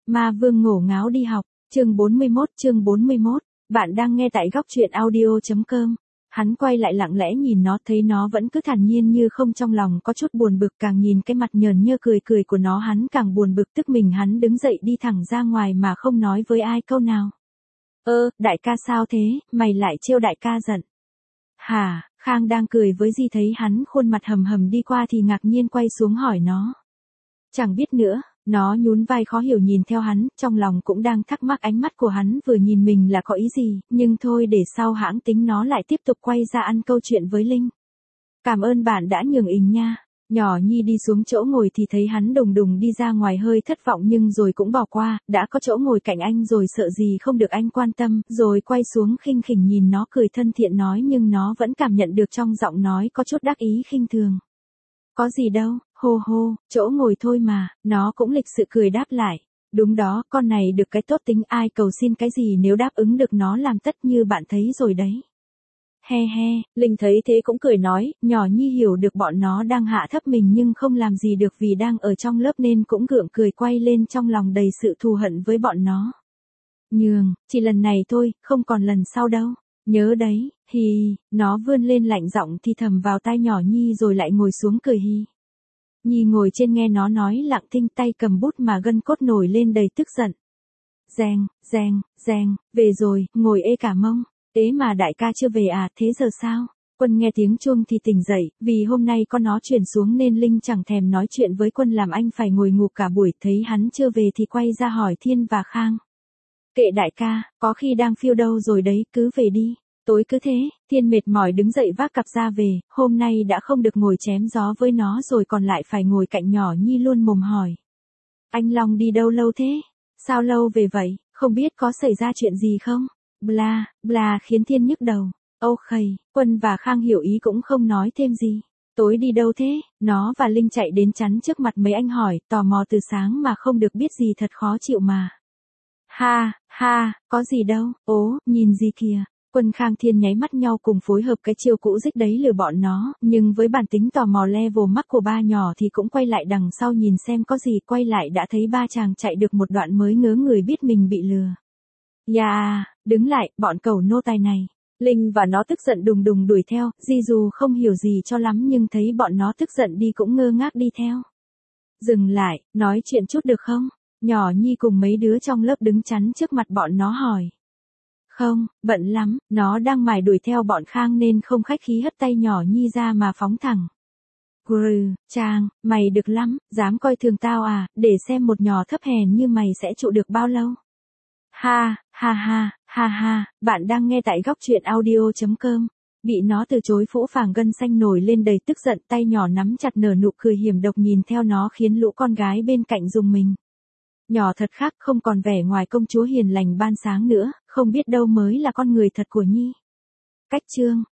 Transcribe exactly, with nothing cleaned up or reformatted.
Ma vương ngổ ngáo đi học, chương bốn mươi mốt chương bốn mươi mốt, bạn đang nghe tại góc truyện audio.com. Hắn quay lại lặng lẽ nhìn nó, thấy nó vẫn cứ thản nhiên như không, trong lòng có chút buồn bực, càng nhìn cái mặt nhờn nhơ cười cười của nó hắn càng buồn bực, tức mình. Hắn đứng dậy đi thẳng ra ngoài mà không nói với ai câu nào. Ơ, đại ca sao thế, mày lại trêu đại ca giận? Hả? Khang đang cười với Di thấy hắn khuôn mặt hầm hầm đi qua thì ngạc nhiên quay xuống hỏi nó. Chẳng biết nữa, nó nhún vai khó hiểu nhìn theo hắn, trong lòng cũng đang thắc mắc ánh mắt của hắn vừa nhìn mình là có ý gì, nhưng thôi để sau hãng tính. Nó lại tiếp tục quay ra ăn câu chuyện với Linh. Cảm ơn bạn đã nhường ình nha. Nhỏ Nhi đi xuống chỗ ngồi thì thấy hắn đùng đùng đi ra ngoài, hơi thất vọng nhưng rồi cũng bỏ qua, đã có chỗ ngồi cạnh anh rồi sợ gì không được anh quan tâm, rồi quay xuống khinh khỉnh nhìn nó cười thân thiện nói, nhưng nó vẫn cảm nhận được trong giọng nói có chút đắc ý khinh thường. Có gì đâu, hô hô, chỗ ngồi thôi mà. Nó cũng lịch sự cười đáp lại. Đúng đó, con này được cái tốt tính ai cầu xin cái gì nếu đáp ứng được nó làm tất như bạn thấy rồi đấy. He he, Linh thấy thế cũng cười nói, nhỏ Nhi hiểu được bọn nó đang hạ thấp mình nhưng không làm gì được vì đang ở trong lớp nên cũng gượng cười quay lên, trong lòng đầy sự thù hận với bọn nó. Nhường, chỉ lần này thôi, không còn lần sau đâu. Nhớ đấy, hì, nó vươn lên lạnh giọng thì thầm vào tai nhỏ Nhi rồi lại ngồi xuống cười hì. Nhi ngồi trên nghe nó nói lặng thinh, tay cầm bút mà gân cốt nổi lên đầy tức giận. Reng, reng, reng, về rồi, ngồi ê cả mông. Ế mà đại ca chưa về à, thế giờ sao? Quân nghe tiếng chuông thì tỉnh dậy, vì hôm nay con nó chuyển xuống nên Linh chẳng thèm nói chuyện với Quân, làm anh phải ngồi ngủ cả buổi. Thấy hắn chưa về thì quay ra hỏi Thiên và Khang. Kệ đại ca, có khi đang phiêu đâu rồi đấy, cứ về đi. Tối cứ thế. Thiên mệt mỏi đứng dậy vác cặp ra về, hôm nay đã không được ngồi chém gió với nó rồi còn lại phải ngồi cạnh nhỏ Nhi luôn mồm hỏi. Anh Long đi đâu lâu thế? Sao lâu về vậy, không biết có xảy ra chuyện gì không? Bla, bla khiến Thiên nhức đầu. Âu khầy, Quân và Khang hiểu ý cũng không nói thêm gì. Tối đi đâu thế? Nó và Linh chạy đến chắn trước mặt mấy anh hỏi, tò mò từ sáng mà không được biết gì thật khó chịu mà. Ha, ha, có gì đâu, ố, nhìn gì kìa. Quân Khang Thiên nháy mắt nhau cùng phối hợp cái chiêu cũ dích đấy lừa bọn nó, nhưng với bản tính tò mò level mắc của ba nhỏ thì cũng quay lại đằng sau nhìn xem có gì. Quay lại đã thấy ba chàng chạy được một đoạn mới ngớ người biết mình bị lừa. Yeah, đứng lại, bọn cẩu nô tài này. Linh và nó tức giận đùng đùng đuổi theo, Di dù không hiểu gì cho lắm nhưng thấy bọn nó tức giận đi cũng ngơ ngác đi theo. Dừng lại, nói chuyện chút được không? Nhỏ Nhi cùng mấy đứa trong lớp đứng chắn trước mặt bọn nó hỏi. Không, bận lắm, nó đang mải đuổi theo bọn Khang nên không khách khí hất tay nhỏ Nhi ra mà phóng thẳng. Grừ, Trang, mày được lắm, dám coi thường tao à, để xem một nhỏ thấp hèn như mày sẽ trụ được bao lâu. Ha, ha ha, ha ha, bạn đang nghe tại góc truyện audio.com. Bị nó từ chối phũ phàng gân xanh nổi lên đầy tức giận, tay nhỏ nắm chặt nở nụ cười hiểm độc nhìn theo nó khiến lũ con gái bên cạnh rùng mình. Nhỏ thật khác, không còn vẻ ngoài công chúa hiền lành ban sáng nữa, không biết đâu mới là con người thật của Nhi. Cách chương,